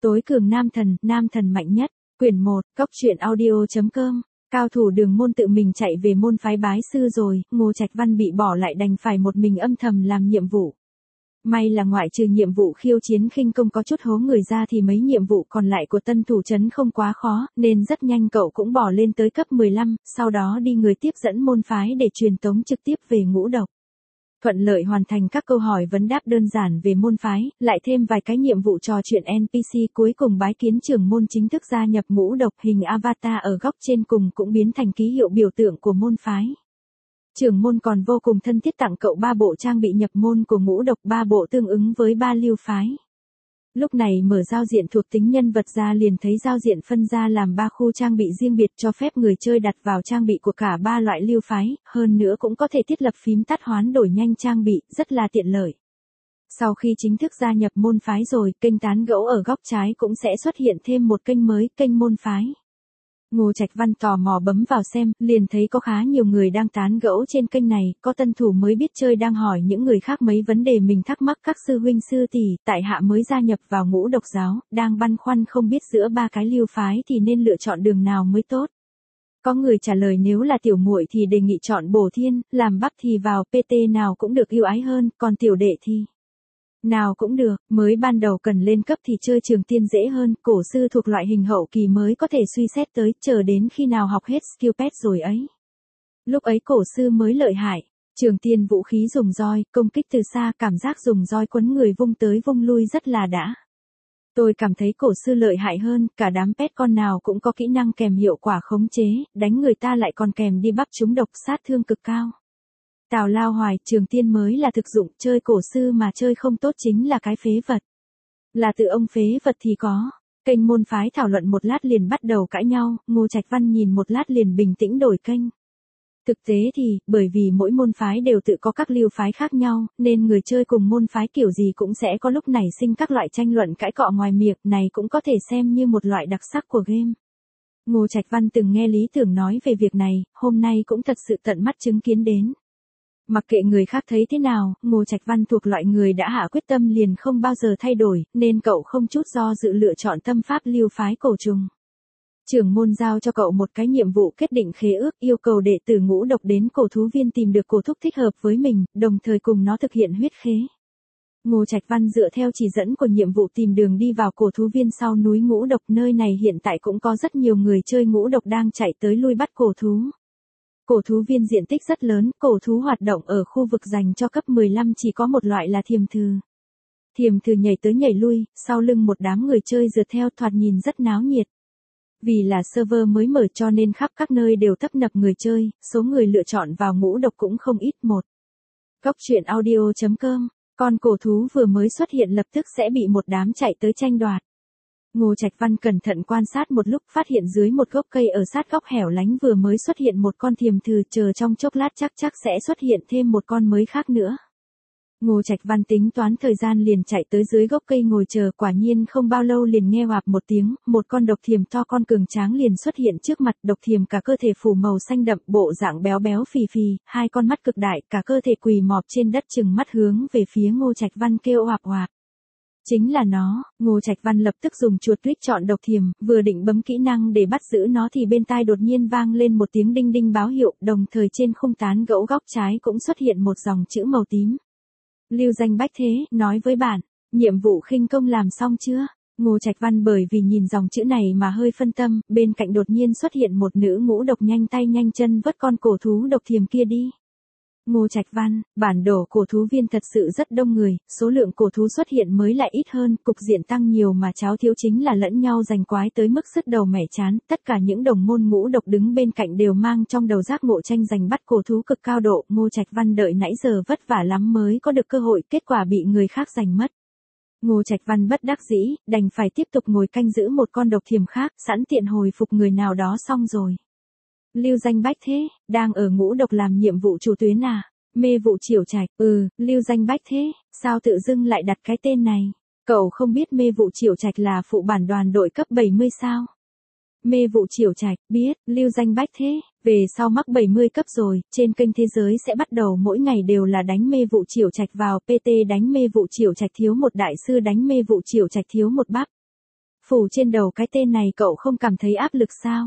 Tối cường nam thần mạnh nhất, quyển 1, Cóc truyện audio.com, cao thủ Đường Môn tự mình chạy về môn phái bái sư rồi, Ngô Trạch Văn bị bỏ lại đành phải một mình âm thầm làm nhiệm vụ. May là ngoại trừ nhiệm vụ khiêu chiến khinh công có chút hố người ra thì mấy nhiệm vụ còn lại của tân thủ trấn không quá khó, nên rất nhanh cậu cũng bỏ lên tới cấp 15, sau đó đi người tiếp dẫn môn phái để truyền tống trực tiếp về Ngũ Độc. Thuận lợi hoàn thành các câu hỏi vấn đáp đơn giản về môn phái, lại thêm vài cái nhiệm vụ trò chuyện NPC, cuối cùng bái kiến trưởng môn chính thức gia nhập Ngũ Độc. Hình avatar ở góc trên cùng cũng biến thành ký hiệu biểu tượng của môn phái. Trưởng môn còn vô cùng thân thiết tặng cậu 3 bộ trang bị nhập môn của Ngũ Độc, 3 bộ tương ứng với 3 lưu phái. Lúc này mở giao diện thuộc tính nhân vật ra liền thấy giao diện phân ra làm 3 khu trang bị riêng biệt, cho phép người chơi đặt vào trang bị của cả 3 loại lưu phái, hơn nữa cũng có thể thiết lập phím tắt hoán đổi nhanh trang bị, rất là tiện lợi. Sau khi chính thức gia nhập môn phái rồi, kênh tán gẫu ở góc trái cũng sẽ xuất hiện thêm một kênh mới, kênh môn phái. Ngô Trạch Văn tò mò bấm vào xem, liền thấy có khá nhiều người đang tán gẫu trên kênh này, có tân thủ mới biết chơi đang hỏi những người khác mấy vấn đề mình thắc mắc. Các sư huynh sư tỷ, tại hạ mới gia nhập vào Ngũ Độc giáo, đang băn khoăn không biết giữa 3 cái lưu phái thì nên lựa chọn đường nào mới tốt. Có người trả lời nếu là tiểu muội thì đề nghị chọn Bổ Thiên, làm bắp thì vào PT nào cũng được ưu ái hơn, còn tiểu đệ thì nào cũng được, mới ban đầu cần lên cấp thì chơi Trường Tiên dễ hơn, cổ sư thuộc loại hình hậu kỳ mới có thể suy xét tới, chờ đến khi nào học hết skill pet rồi ấy. Lúc ấy cổ sư mới lợi hại, Trường Tiên vũ khí dùng roi, công kích từ xa, cảm giác dùng roi quấn người vung tới vung lui rất là đã. Tôi cảm thấy cổ sư lợi hại hơn, cả đám pet con nào cũng có kỹ năng kèm hiệu quả khống chế, đánh người ta lại còn kèm đi bắp trúng độc, sát thương cực cao. Tào lao hoài, Trường Tiên mới là thực dụng, chơi cổ sư mà chơi không tốt chính là cái phế vật. Là tự ông phế vật thì có. Kênh môn phái thảo luận một lát liền bắt đầu cãi nhau, Ngô Trạch Văn nhìn một lát liền bình tĩnh đổi kênh. Thực tế thì, bởi vì mỗi môn phái đều tự có các lưu phái khác nhau, nên người chơi cùng môn phái kiểu gì cũng sẽ có lúc nảy sinh các loại tranh luận cãi cọ ngoài miệng, này cũng có thể xem như một loại đặc sắc của game. Ngô Trạch Văn từng nghe Lý Tưởng nói về việc này, hôm nay cũng thật sự tận mắt chứng kiến đến. Mặc kệ người khác thấy thế nào, Ngô Trạch Văn thuộc loại người đã hạ quyết tâm liền không bao giờ thay đổi, nên cậu không chút do dự lựa chọn tâm pháp lưu phái cổ trùng. Trưởng môn giao cho cậu một cái nhiệm vụ kết định khế ước, yêu cầu đệ tử Ngũ Độc đến cổ thú viên tìm được cổ thúc thích hợp với mình, đồng thời cùng nó thực hiện huyết khế. Ngô Trạch Văn dựa theo chỉ dẫn của nhiệm vụ tìm đường đi vào cổ thú viên sau núi Ngũ Độc, nơi này hiện tại cũng có rất nhiều người chơi Ngũ Độc đang chạy tới lui bắt cổ thú. Cổ thú viên diện tích rất lớn, cổ thú hoạt động ở khu vực dành cho cấp 15 chỉ có một loại là thiềm thừ. Thiềm thừ nhảy tới nhảy lui, sau lưng một đám người chơi rượt theo, thoạt nhìn rất náo nhiệt. Vì là server mới mở cho nên khắp các nơi đều tấp nập người chơi, số người lựa chọn vào Ngũ Độc cũng không ít. Một, Cóc truyện audio.com, con cổ thú vừa mới xuất hiện lập tức sẽ bị một đám chạy tới tranh đoạt. Ngô Trạch Văn cẩn thận quan sát một lúc, phát hiện dưới một gốc cây ở sát góc hẻo lánh vừa mới xuất hiện một con thiềm thừ, chờ trong chốc lát chắc sẽ xuất hiện thêm một con mới khác nữa. Ngô Trạch Văn tính toán thời gian liền chạy tới dưới gốc cây ngồi chờ, quả nhiên không bao lâu liền nghe oạp một tiếng, một con độc thiềm to con cường tráng liền xuất hiện trước mặt. Độc thiềm cả cơ thể phủ màu xanh đậm, bộ dạng béo béo phì phì, 2 con mắt cực đại, cả cơ thể quỳ mọp trên đất chừng mắt hướng về phía Ngô Trạch Văn kêu oạp oạp. Chính là nó. Ngô Trạch Văn lập tức dùng chuột click chọn độc thiềm, vừa định bấm kỹ năng để bắt giữ nó thì bên tai đột nhiên vang lên một tiếng đinh đinh báo hiệu, đồng thời trên khung tán gẫu góc trái cũng xuất hiện một dòng chữ màu tím. Lưu danh bách thế, nói với bạn, nhiệm vụ khinh công làm xong chưa? Ngô Trạch Văn bởi vì nhìn dòng chữ này mà hơi phân tâm, bên cạnh đột nhiên xuất hiện một nữ Ngũ Độc nhanh tay nhanh chân vớt con cổ thú độc thiềm kia đi. Ngô Trạch Văn, bản đồ cổ thú viên thật sự rất đông người, số lượng cổ thú xuất hiện mới lại ít hơn, cục diện tăng nhiều mà cháo thiếu chính là lẫn nhau giành quái tới mức sứt đầu mẻ chán, tất cả những đồng môn Ngũ Độc đứng bên cạnh đều mang trong đầu giác ngộ tranh giành bắt cổ thú cực cao độ. Ngô Trạch Văn đợi nãy giờ vất vả lắm mới có được cơ hội, kết quả bị người khác giành mất. Ngô Trạch Văn bất đắc dĩ, đành phải tiếp tục ngồi canh giữ một con độc thiềm khác, sẵn tiện hồi phục người nào đó xong rồi. Lưu danh bách thế, đang ở Ngũ Độc làm nhiệm vụ chủ tuyến à? Mê vụ Triểu Trạch, Lưu danh bách thế, sao tự dưng lại đặt cái tên này? Cậu không biết Mê vụ Triểu Trạch là phụ bản đoàn đội cấp 70 sao? Mê vụ Triểu Trạch, biết, Lưu danh bách thế, về sau mắc 70 cấp rồi, trên kênh thế giới sẽ bắt đầu mỗi ngày đều là đánh Mê vụ Triểu Trạch vào PT, đánh Mê vụ Triểu Trạch thiếu một đại sư, đánh Mê vụ Triểu Trạch thiếu một bắp. Phủ trên đầu cái tên này cậu không cảm thấy áp lực sao?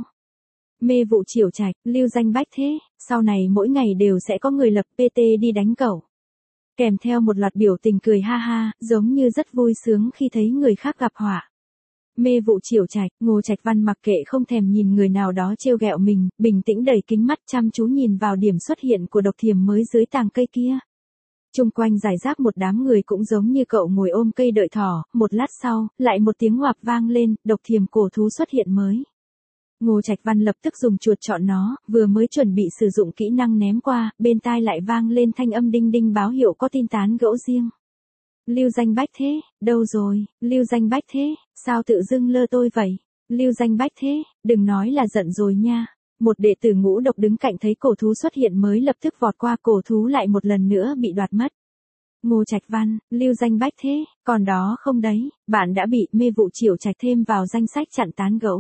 Mê vụ Triều Trạch, lưu danh bách thế, sau này mỗi ngày đều sẽ có người lập PT đi đánh cậu. Kèm theo một loạt biểu tình cười ha ha, giống như rất vui sướng khi thấy người khác gặp họa. Mê vụ Triều Trạch, Ngô Trạch Văn mặc kệ không thèm nhìn người nào đó trêu ghẹo mình, bình tĩnh đẩy kính mắt chăm chú nhìn vào điểm xuất hiện của độc thiềm mới dưới tàng cây kia. Chung quanh rải rác một đám người cũng giống như cậu ngồi ôm cây đợi thỏ, một lát sau, lại một tiếng ngoạp vang lên, độc thiềm cổ thú xuất hiện mới. Ngô Trạch Văn lập tức dùng chuột chọn nó, vừa mới chuẩn bị sử dụng kỹ năng ném qua, bên tai lại vang lên thanh âm đinh đinh báo hiệu có tin tán gẫu riêng. Lưu danh bách thế, đâu rồi, lưu danh bách thế, sao tự dưng lơ tôi vậy? Lưu danh bách thế, đừng nói là giận rồi nha. Một đệ tử ngũ độc đứng cạnh thấy cổ thú xuất hiện mới lập tức vọt qua, cổ thú lại một lần nữa bị đoạt mất. Ngô Trạch Văn, lưu danh bách thế, còn đó không đấy, bạn đã bị mê vụ Triều Trạch thêm vào danh sách chặn tán gẫu.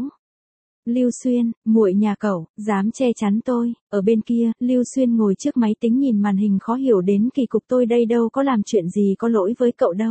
Lưu Xuyên, muội nhà cậu, dám che chắn tôi, ở bên kia, Lưu Xuyên ngồi trước máy tính nhìn màn hình khó hiểu đến kỳ cục, tôi đây đâu có làm chuyện gì có lỗi với cậu đâu.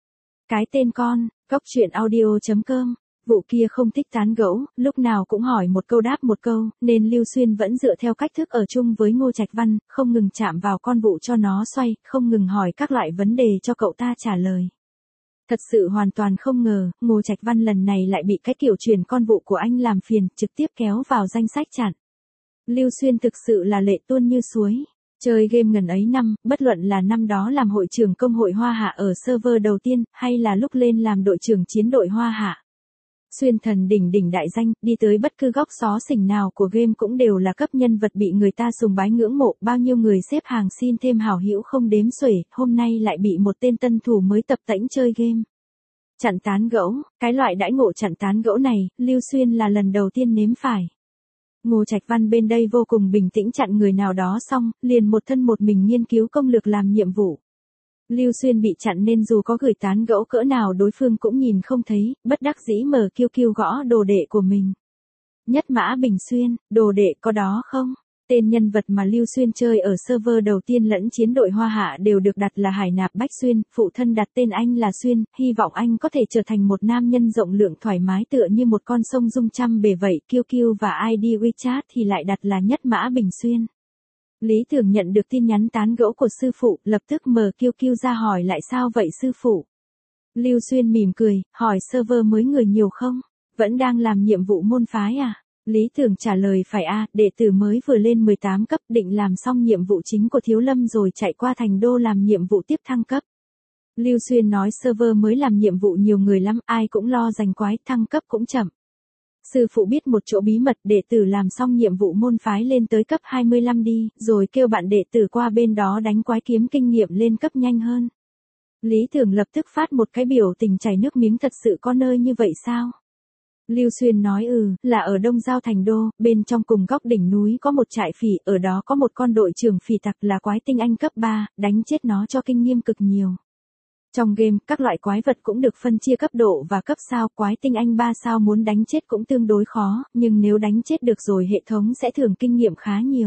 Cái tên con, cóc truyện audio.com, vụ kia không thích tán gẫu, lúc nào cũng hỏi một câu đáp một câu, nên Lưu Xuyên vẫn dựa theo cách thức ở chung với Ngô Trạch Văn, không ngừng chạm vào con vụ cho nó xoay, không ngừng hỏi các loại vấn đề cho cậu ta trả lời. Thật sự hoàn toàn không ngờ, Ngô Trạch Văn lần này lại bị cái kiểu truyền con vụ của anh làm phiền, trực tiếp kéo vào danh sách chặn. Lưu Xuyên thực sự là lệ tuôn như suối. Chơi game ngần ấy năm, bất luận là năm đó làm hội trưởng công hội Hoa Hạ ở server đầu tiên, hay là lúc lên làm đội trưởng chiến đội Hoa Hạ. Xuyên thần đỉnh đỉnh đại danh, đi tới bất cứ góc xó xỉnh nào của game cũng đều là cấp nhân vật bị người ta sùng bái ngưỡng mộ, bao nhiêu người xếp hàng xin thêm hảo hữu không đếm xuể, hôm nay lại bị một tên tân thủ mới tập tễnh chơi game. Chặn tán gẫu, cái loại đãi ngộ chặn tán gẫu này, Lưu Xuyên là lần đầu tiên nếm phải. Ngô Trạch Văn bên đây vô cùng bình tĩnh chặn người nào đó xong, liền một thân một mình nghiên cứu công lược làm nhiệm vụ. Lưu Xuyên bị chặn nên dù có gửi tán gẫu cỡ nào đối phương cũng nhìn không thấy, bất đắc dĩ mở QQ gõ đồ đệ của mình. Nhất Mã Bình Xuyên, đồ đệ có đó không? Tên nhân vật mà Lưu Xuyên chơi ở server đầu tiên lẫn chiến đội Hoa Hạ đều được đặt là Hải Nạp Bách Xuyên, phụ thân đặt tên anh là Xuyên, hy vọng anh có thể trở thành một nam nhân rộng lượng thoải mái tựa như một con sông dung trăm bề vậy. QQ và ID WeChat thì lại đặt là Nhất Mã Bình Xuyên. Lý Tưởng nhận được tin nhắn tán gẫu của sư phụ, lập tức mở QQ ra hỏi lại sao vậy sư phụ. Lưu Xuyên mỉm cười, hỏi server mới người nhiều không? Vẫn đang làm nhiệm vụ môn phái à? Lý Tưởng trả lời phải a, đệ tử mới vừa lên 18 cấp định làm xong nhiệm vụ chính của Thiếu Lâm rồi chạy qua thành đô làm nhiệm vụ tiếp thăng cấp. Lưu Xuyên nói server mới làm nhiệm vụ nhiều người lắm, ai cũng lo giành quái, thăng cấp cũng chậm. Sư phụ biết một chỗ bí mật, đệ tử làm xong nhiệm vụ môn phái lên tới cấp 25 đi, rồi kêu bạn đệ tử qua bên đó đánh quái kiếm kinh nghiệm lên cấp nhanh hơn. Lý Tưởng lập tức phát một cái biểu tình chảy nước miếng, thật sự có nơi như vậy sao? Lưu Xuyên nói là ở Đông Giao thành đô, bên trong cùng góc đỉnh núi có một trại phỉ, ở đó có một con đội trưởng phỉ tặc là quái tinh anh cấp 3, đánh chết nó cho kinh nghiệm cực nhiều. Trong game, các loại quái vật cũng được phân chia cấp độ và cấp sao, quái tinh anh 3 sao muốn đánh chết cũng tương đối khó, nhưng nếu đánh chết được rồi hệ thống sẽ thưởng kinh nghiệm khá nhiều.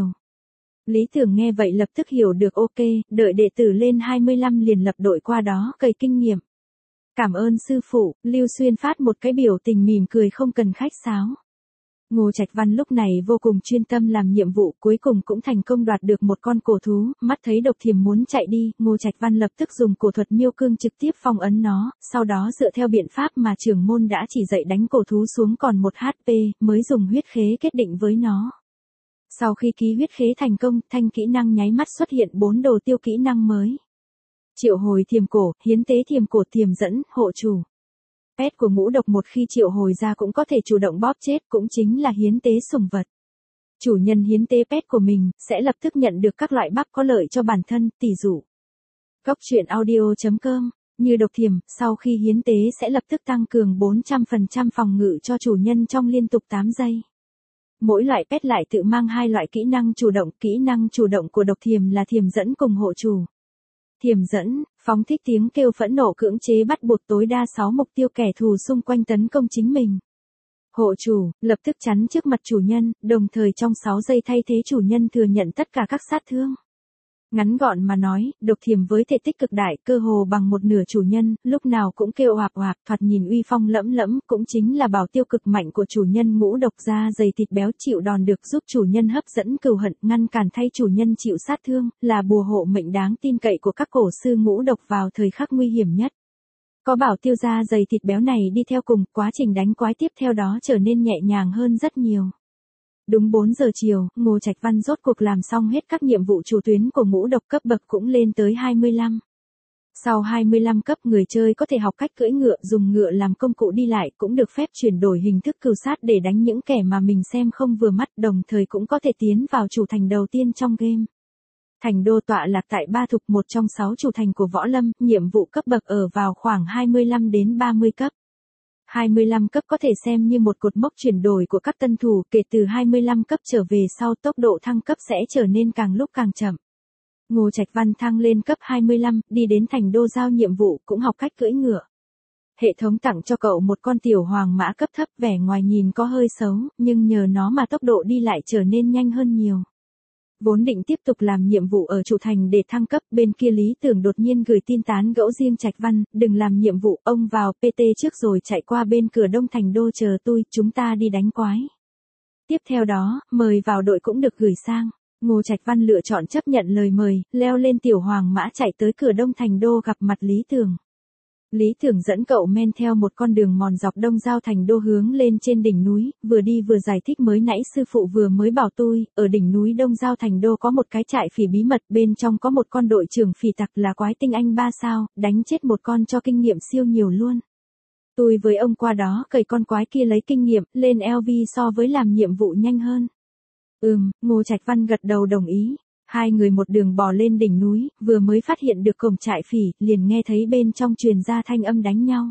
Lý Tưởng nghe vậy lập tức hiểu được, ok, đợi đệ tử lên 25 liền lập đội qua đó cày kinh nghiệm. Cảm ơn sư phụ, Lưu Xuyên phát một cái biểu tình mỉm cười không cần khách sáo. Ngô Trạch Văn lúc này vô cùng chuyên tâm làm nhiệm vụ, cuối cùng cũng thành công đoạt được một con cổ thú, mắt thấy độc thiềm muốn chạy đi, Ngô Trạch Văn lập tức dùng cổ thuật miêu cương trực tiếp phong ấn nó, sau đó dựa theo biện pháp mà trưởng môn đã chỉ dạy đánh cổ thú xuống còn 1 HP, mới dùng huyết khế kết định với nó. Sau khi ký huyết khế thành công, thanh kỹ năng nháy mắt xuất hiện 4 đồ tiêu kỹ năng mới. Triệu hồi thiềm cổ, hiến tế thiềm cổ, thiềm dẫn, hộ chủ. Pet của ngũ độc một khi triệu hồi ra cũng có thể chủ động bóp chết, cũng chính là hiến tế sủng vật. Chủ nhân hiến tế pet của mình, sẽ lập tức nhận được các loại buff có lợi cho bản thân, tỷ dụ. Cóc truyện audio.com, như độc thiềm, sau khi hiến tế sẽ lập tức tăng cường 400% phòng ngự cho chủ nhân trong liên tục 8 giây. Mỗi loại pet lại tự mang 2 loại kỹ năng chủ động của độc thiềm là thiềm dẫn cùng hộ chủ. Thiềm dẫn, phóng thích tiếng kêu phẫn nộ cưỡng chế bắt buộc tối đa 6 mục tiêu kẻ thù xung quanh tấn công chính mình. Hộ chủ, lập tức chắn trước mặt chủ nhân, đồng thời trong 6 giây thay thế chủ nhân thừa nhận tất cả các sát thương. Ngắn gọn mà nói, độc thiềm với thể tích cực đại, cơ hồ bằng một nửa chủ nhân, lúc nào cũng kêu oạp oạp, thoạt nhìn uy phong lẫm lẫm, cũng chính là bảo tiêu cực mạnh của chủ nhân ngũ độc, da dày thịt béo chịu đòn được giúp chủ nhân hấp dẫn cừu hận, ngăn cản thay chủ nhân chịu sát thương, là bùa hộ mệnh đáng tin cậy của các cổ sư ngũ độc vào thời khắc nguy hiểm nhất. Có bảo tiêu da dày thịt béo này đi theo cùng, quá trình đánh quái tiếp theo đó trở nên nhẹ nhàng hơn rất nhiều. Đúng 4 giờ chiều, Ngô Trạch Văn rốt cuộc làm xong hết các nhiệm vụ chủ tuyến của ngũ độc, cấp bậc cũng lên tới 25. Sau 25 cấp, người chơi có thể học cách cưỡi ngựa, dùng ngựa làm công cụ đi lại, cũng được phép chuyển đổi hình thức cừu sát để đánh những kẻ mà mình xem không vừa mắt, đồng thời cũng có thể tiến vào chủ thành đầu tiên trong game. Thành đô tọa lạc tại Ba Thục, một trong 6 chủ thành của Võ Lâm, nhiệm vụ cấp bậc ở vào khoảng 25 đến 30 cấp. 25 cấp có thể xem như một cột mốc chuyển đổi của các tân thủ, kể từ 25 cấp trở về sau tốc độ thăng cấp sẽ trở nên càng lúc càng chậm. Ngô Trạch Văn thăng lên cấp 25, đi đến thành đô giao nhiệm vụ, cũng học cách cưỡi ngựa. Hệ thống tặng cho cậu một con tiểu hoàng mã cấp thấp, vẻ ngoài nhìn có hơi xấu, nhưng nhờ nó mà tốc độ đi lại trở nên nhanh hơn nhiều. Vốn định tiếp tục làm nhiệm vụ ở chủ thành để thăng cấp, bên kia Lý Tưởng đột nhiên gửi tin tán gẫu riêng Trạch Văn, đừng làm nhiệm vụ, ông vào PT trước rồi chạy qua bên cửa đông thành đô chờ tôi, chúng ta đi đánh quái. Tiếp theo đó, mời vào đội cũng được gửi sang. Ngô Trạch Văn lựa chọn chấp nhận lời mời, leo lên tiểu hoàng mã chạy tới cửa đông thành đô gặp mặt Lý Tưởng. Lý Tưởng dẫn cậu men theo một con đường mòn dọc đông giao thành đô hướng lên trên đỉnh núi, vừa đi vừa giải thích mới nãy sư phụ vừa mới bảo tôi, ở đỉnh núi đông giao thành đô có một cái trại phỉ bí mật, bên trong có một con đội trưởng phỉ tặc là quái tinh anh 3 sao, đánh chết một con cho kinh nghiệm siêu nhiều luôn. Tôi với ông qua đó cầy con quái kia lấy kinh nghiệm, lên LV so với làm nhiệm vụ nhanh hơn. Ngô Trạch Văn gật đầu đồng ý. Hai người một đường bò lên đỉnh núi, vừa mới phát hiện được cổng trại phỉ, liền nghe thấy bên trong truyền ra thanh âm đánh nhau.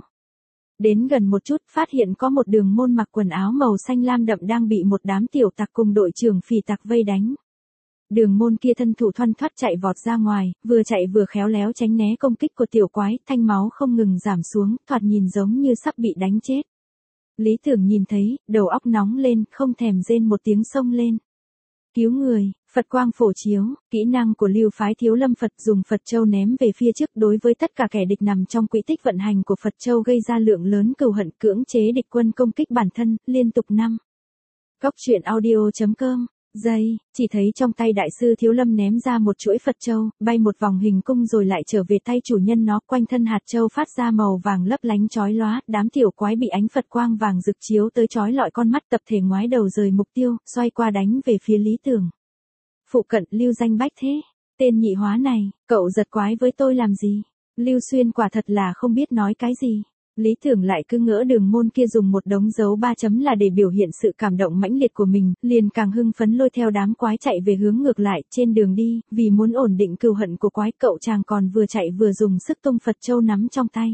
Đến gần một chút, phát hiện có một đường môn mặc quần áo màu xanh lam đậm đang bị một đám tiểu tặc cùng đội trưởng phỉ tặc vây đánh. Đường môn kia thân thủ thoăn thoắt chạy vọt ra ngoài, vừa chạy vừa khéo léo tránh né công kích của tiểu quái, thanh máu không ngừng giảm xuống, thoạt nhìn giống như sắp bị đánh chết. Lý Tưởng nhìn thấy, đầu óc nóng lên, không thèm rên một tiếng xông lên. Cứu người, Phật quang phổ chiếu, kỹ năng của lưu phái Thiếu Lâm Phật, dùng Phật Châu ném về phía trước, đối với tất cả kẻ địch nằm trong quỹ tích vận hành của Phật Châu gây ra lượng lớn cừu hận, cưỡng chế địch quân công kích bản thân, liên tục 5. Góc truyện audio.com. Giây, chỉ thấy trong tay đại sư Thiếu Lâm ném ra một chuỗi Phật Châu, bay một vòng hình cung rồi lại trở về tay chủ nhân nó, quanh thân hạt châu phát ra màu vàng lấp lánh chói lóa, đám tiểu quái bị ánh Phật quang vàng rực chiếu tới chói lọi con mắt, tập thể ngoái đầu rời mục tiêu, xoay qua đánh về phía Lý Tưởng. Phụ cận, lưu danh bách thế, tên nhị hóa này, cậu giật quái với tôi làm gì? Lưu Xuyên quả thật là không biết nói cái gì. Lý Tưởng lại cứ ngỡ đường môn kia dùng một đống dấu 3 chấm là để biểu hiện sự cảm động mãnh liệt của mình, liền càng hưng phấn lôi theo đám quái chạy về hướng ngược lại. Trên đường đi, vì muốn ổn định cừu hận của quái, cậu chàng còn vừa chạy vừa dùng sức tung Phật Châu nắm trong tay.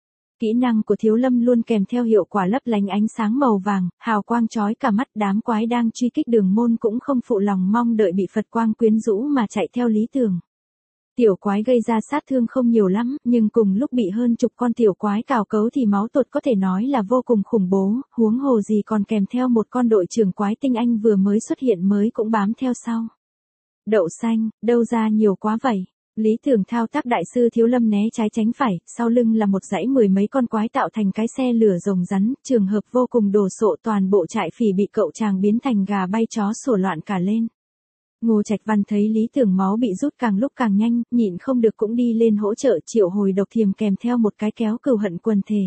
Kỹ năng của Thiếu Lâm luôn kèm theo hiệu quả lấp lánh ánh sáng màu vàng, hào quang chói cả mắt, đám quái đang truy kích đường môn cũng không phụ lòng mong đợi bị Phật quang quyến rũ mà chạy theo Lý Tưởng. Tiểu quái gây ra sát thương không nhiều lắm, nhưng cùng lúc bị hơn chục con tiểu quái cào cấu thì máu tột có thể nói là vô cùng khủng bố, huống hồ gì còn kèm theo một con đội trưởng quái tinh anh vừa mới xuất hiện mới cũng bám theo sau. Đậu xanh, đâu ra nhiều quá vậy? Lý Tưởng thao tác đại sư Thiếu Lâm né trái tránh phải, sau lưng là một dãy mười mấy con quái tạo thành cái xe lửa rồng rắn, trường hợp vô cùng đồ sộ, toàn bộ trại phỉ bị cậu chàng biến thành gà bay chó sủa loạn cả lên. Ngô Trạch Văn thấy Lý Tưởng máu bị rút càng lúc càng nhanh, nhịn không được cũng đi lên hỗ trợ triệu hồi độc thiềm kèm theo một cái kéo cừu hận quần thể.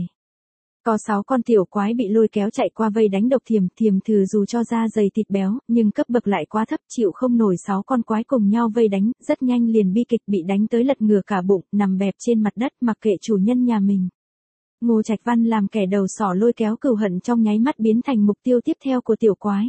Có 6 con tiểu quái bị lôi kéo chạy qua vây đánh độc thiềm, thiềm thử dù cho da dày thịt béo, nhưng cấp bậc lại quá thấp, chịu không nổi 6 con quái cùng nhau vây đánh, rất nhanh liền bi kịch, bị đánh tới lật ngửa cả bụng, nằm bẹp trên mặt đất mặc kệ chủ nhân nhà mình. Ngô Trạch Văn làm kẻ đầu sỏ lôi kéo cừu hận trong nháy mắt biến thành mục tiêu tiếp theo của tiểu quái.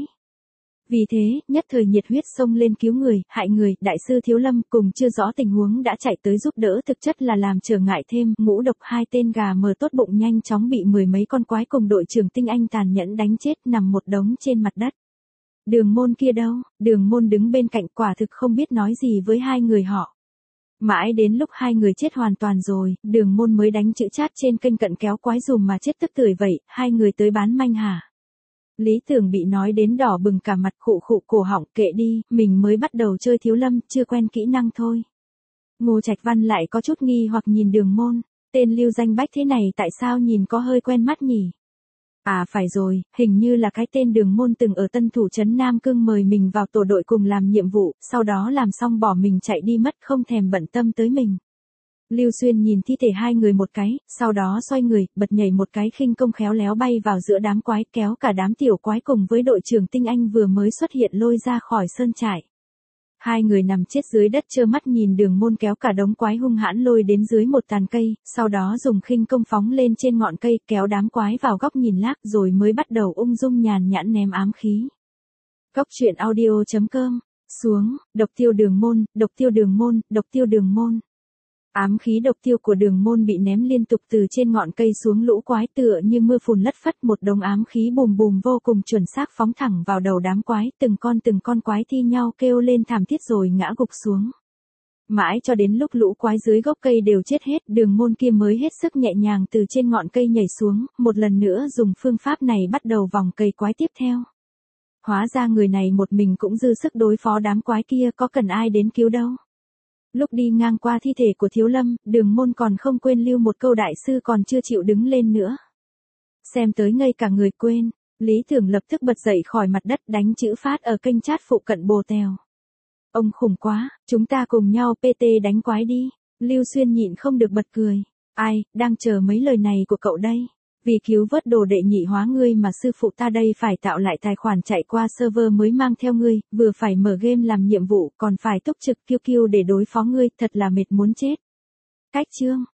Vì thế, nhất thời nhiệt huyết xông lên cứu người, hại người, đại sư Thiếu Lâm cùng chưa rõ tình huống đã chạy tới giúp đỡ, thực chất là làm trở ngại thêm. Ngũ độc, hai tên gà mờ tốt bụng nhanh chóng bị mười mấy con quái cùng đội trưởng tinh anh tàn nhẫn đánh chết, nằm một đống trên mặt đất. Đường môn kia đâu? Đường môn đứng bên cạnh, quả thực không biết nói gì với hai người họ. Mãi đến lúc hai người chết hoàn toàn rồi, đường môn mới đánh chữ chát trên kênh cận kéo quái dùm mà chết tức tưởi vậy, hai người tới bán manh hả? Lý Tưởng bị nói đến đỏ bừng cả mặt, khụ khụ cổ họng, kệ đi, mình mới bắt đầu chơi Thiếu Lâm, chưa quen kỹ năng thôi. Ngô Trạch Văn lại có chút nghi hoặc nhìn Đường Môn, tên Lưu Danh Bách thế này tại sao nhìn có hơi quen mắt nhỉ? À phải rồi, hình như là cái tên Đường Môn từng ở Tân Thủ trấn Nam Cương mời mình vào tổ đội cùng làm nhiệm vụ, sau đó làm xong bỏ mình chạy đi mất không thèm bận tâm tới mình. Lưu Xuyên nhìn thi thể hai người một cái, sau đó xoay người, bật nhảy một cái khinh công khéo léo bay vào giữa đám quái, kéo cả đám tiểu quái cùng với đội trưởng Tinh Anh vừa mới xuất hiện lôi ra khỏi sơn trại. Hai người nằm chết dưới đất trơ mắt nhìn Đường Môn kéo cả đống quái hung hãn lôi đến dưới một tàn cây, sau đó dùng khinh công phóng lên trên ngọn cây, kéo đám quái vào góc nhìn lác rồi mới bắt đầu ung dung nhàn nhãn ném ám khí. Cốc truyện audio.com, xuống, độc tiêu Đường Môn, độc tiêu Đường Môn, độc tiêu Đường Môn. Ám khí độc tiêu của Đường Môn bị ném liên tục từ trên ngọn cây xuống lũ quái tựa như mưa phùn lất phất, một đống ám khí bùm bùm vô cùng chuẩn xác phóng thẳng vào đầu đám quái, từng con quái thi nhau kêu lên thảm thiết rồi ngã gục xuống. Mãi cho đến lúc lũ quái dưới gốc cây đều chết hết, Đường Môn kia mới hết sức nhẹ nhàng từ trên ngọn cây nhảy xuống, một lần nữa dùng phương pháp này bắt đầu vòng cây quái tiếp theo. Hóa ra người này một mình cũng dư sức đối phó đám quái kia, có cần ai đến cứu đâu. Lúc đi ngang qua thi thể của Thiếu Lâm, Đường Môn còn không quên lưu một câu đại sư còn chưa chịu đứng lên nữa. Xem tới ngây cả người quên, Lý Tưởng lập tức bật dậy khỏi mặt đất đánh chữ phát ở kênh chat phụ cận bồ tèo. Ông khủng quá, chúng ta cùng nhau PT đánh quái đi. Lưu Xuyên nhịn không được bật cười. Ai, đang chờ mấy lời này của cậu đây. Vì cứu vớt đồ đệ nhị hóa ngươi mà sư phụ ta đây phải tạo lại tài khoản chạy qua server mới mang theo ngươi, vừa phải mở game làm nhiệm vụ, còn phải túc trực kiêu kiêu để đối phó ngươi, thật là mệt muốn chết. Cách chương